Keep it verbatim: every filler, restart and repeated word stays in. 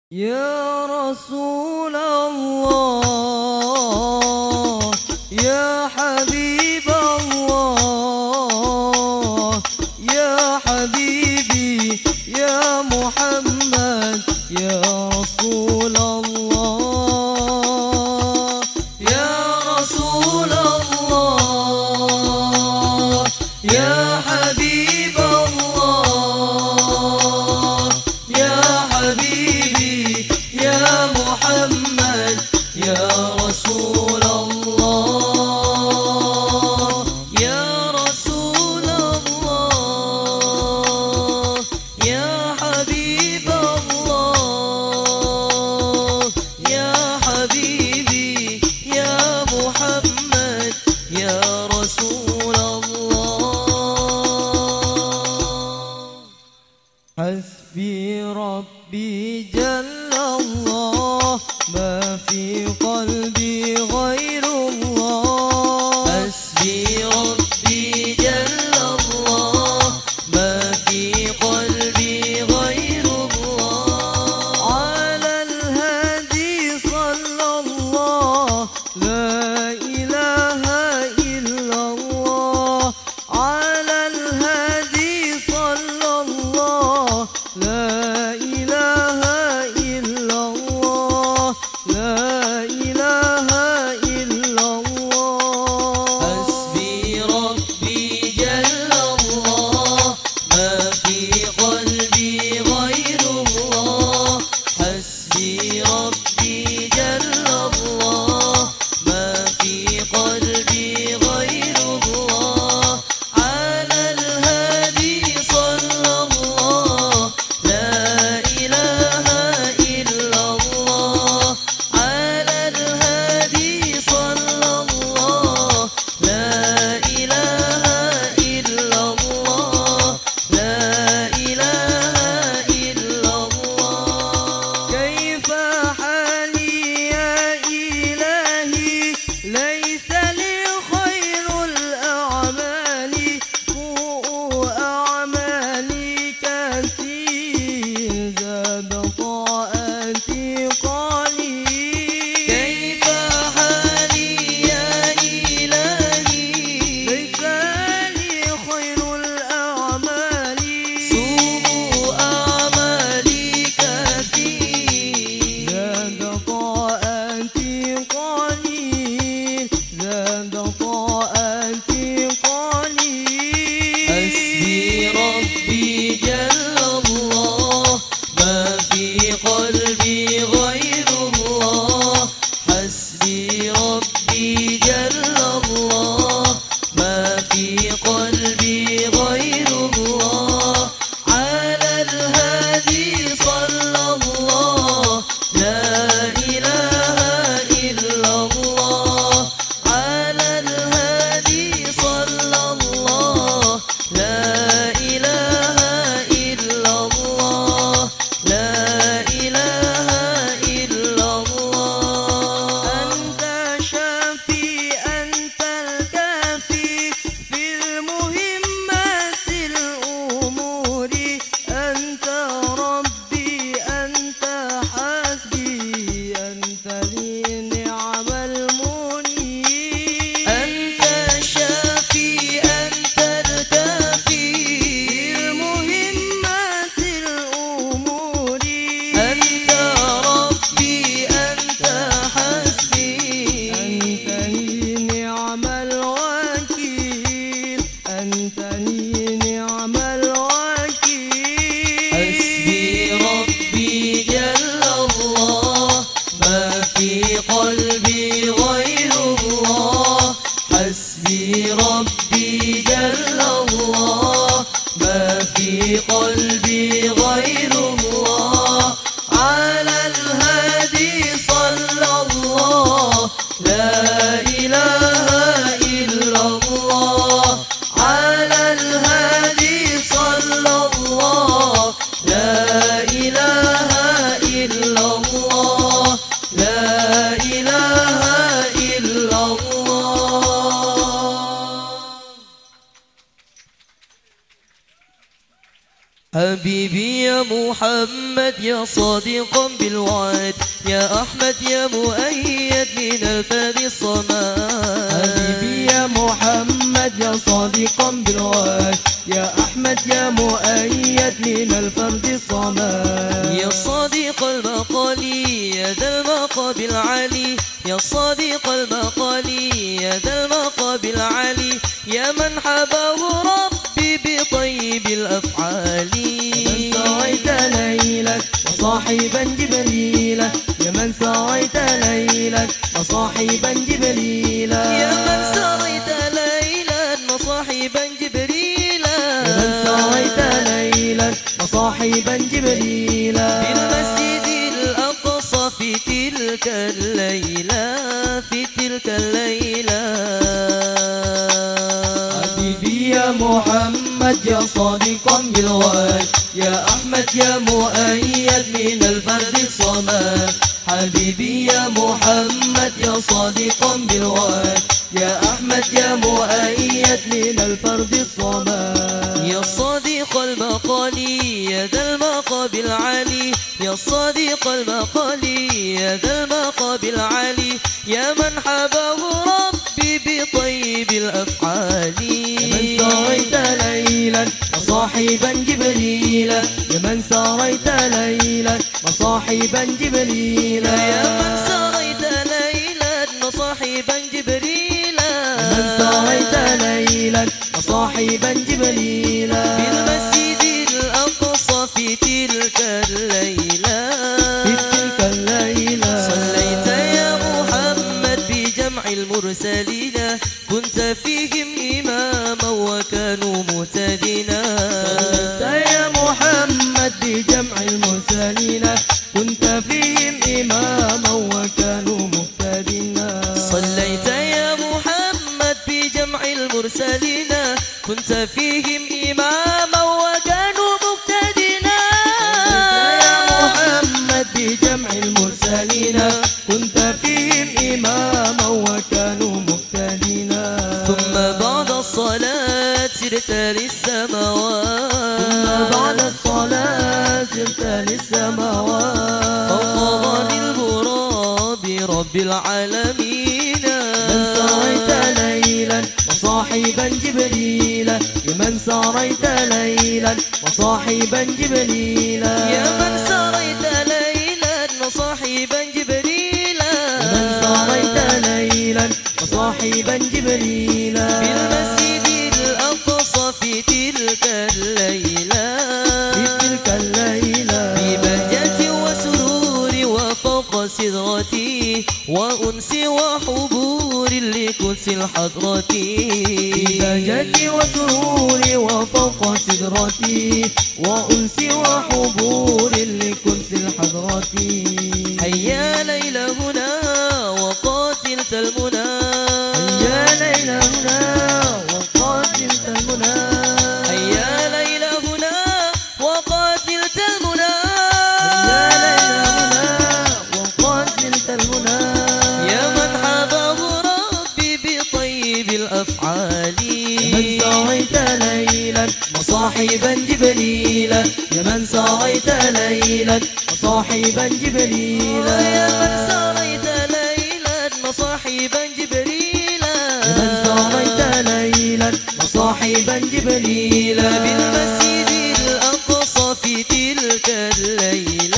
يا رسول الله يا حبيب الله يا حبيبي يا محمد يا رسول الله يا رسول الله يا حبيب الله يا حبيبي يا محمد يا رسول الله يا رسول الله يا حبيب الله يا حبيبي يا محمد يا رسول الله حسبي ربي جل الله ما في قلبي غير الله حسبي ربي جل الله ما في قلبي غير الله على الهادي صلى الله لا إله إلا الله على الهادي صلى الله لا إله إلا الله لا إله إلا الله حسبي ربي جل الله ما في قلبي غير الله حسبي ربي جل الله ما في قلبي غير الله على الهادي صلى الله لا إله إلا الله على الهادي صلى الله لا إله إلا الله لا إله إلا الله كيف حالي يا إلهي ليس لي خير الأعمال سوء أعمالي كثير زاد طاعتي قليل كيف حالي يا إلهي ليس لي خير الأعمال سوء أعمالي كثير زاد طاعتي قليل زاد طاعتي قليل حسبي ربي جل الله ما في قلبي غير الله حسبي ربي جل الله ما في قلبي غير الله على الهادي صلى الله لا إله إلا الله على الهادي صلى الله لا إله إلا الله لا إله إلا الله أنت شافي أنت الكافي في المهمات الأمور أنت ربي أنت حسبي أنت لي نعم المنيب أنت شافي أنت الكافي في المهمات الأمور أنت ربي أنت حسبي أنت لي نعم الوكيل أنت لي نعم الوكيل حسبي ربي جل الله ما في قلبي غير الله حسبي ربي جل الله ما في قلبي غير الله على الهادي صلى الله لا إله إلا الله على الهادي صلى الله لا إله إلا الله لا إله إلا الله حبيبي يا محمد يا صادقا بالوعد، يا أحمد يا مؤيد من الفرد الصمد. حبيبي يا محمد يا صادقا بالوعد، يا أحمد يا مؤيد من الفرد الصمد. يا صادق المقال يا ذا المقام العالي، يا صادق المقال يا ذا المقام العالي، يا من حباه ربي بطيب الأفعال. من سعيت ليلك وصاحبا جبريلا، يا من سعيت ليلك وصاحبا جبريلا، يا من سريت ليلا وصاحبا جبريلا، يا من سعيت ليلك وصاحبا جبريلا، في المسجد الأقصى في تلك الليلة، في تلك الليلة. حبيبي يا محمد يا صادقا بالوعد، يا أحمد يا مؤيد من الفرد الصمد. حبيبي يا محمد يا صادقا بالوعد، يا أحمد يا مؤيد من الفرد الصمد. يا صادق المقال يا ذا المقام العالي، يا صادق المقال يا ذا المقام العالي، يا من حباه ربي بطيب الأفعال. يا من سريت ليلا وصاحبا جبريلا، يا من سريت ليلا وصاحبا جبريلا، يا من سريت ليلا وصاحبا جبريلا، يا من سريت ليلا وصاحبا جبريلا، في المسجد الأقصى في تلك الليلة، في تلك الليلة. صليت يا محمد بجمع المرسلين، كنت فيهم إماما وكانوا مهتدين. صليت يا محمد بجمع المرسلين، كنت فيهم إماما وكانوا مهتدين. صليت يا محمد بجمع المرسلين، كنت فيهم إماما وكانوا مهتدين. يا محمد بجمع المرسلين، كنت فيهم إماما وكانوا مهتدين. ثم بعد الصلاة سرت للسماوات، ثم بعد الصلاة سرت للسماوات، فوق ظل الغراب رب العالمين. من سريت ليلا وصاحبا جبريلا، يا من سريت ليلا وصاحبا جبريلا، يا من سريت ليلا وصاحبا جبريلا، يا من سريت ليلا وصاحبا جبريلا، في المسجد الأقصى في تلك الليلة، في تلك الليلة. ببهجة وسرور وفوق سدرتي وأنس وحبور لكنس الحضرة، بهجتي وسروري وفوق سدرتي وأنس وحبور لكنس الحضرة. هيا ليل هنا وقاتلت المنى، يا ليلى هنا وقاتلت المنى، هيا ليل هنا وقاتلت المنى، يا ليلى هنا وقاتلت المنى، يا من حباه ربي بطيب الأفعال. من سريت ليلا وصاحبا جبريلا، يا من سريت ليلا وصاحبا جبريلا، يا من سريت ليلا وصاحبا جبريلا، يا من سريت ليلا وصاحبا جبريلا، بالمسجد الأقصى في تلك الليلة،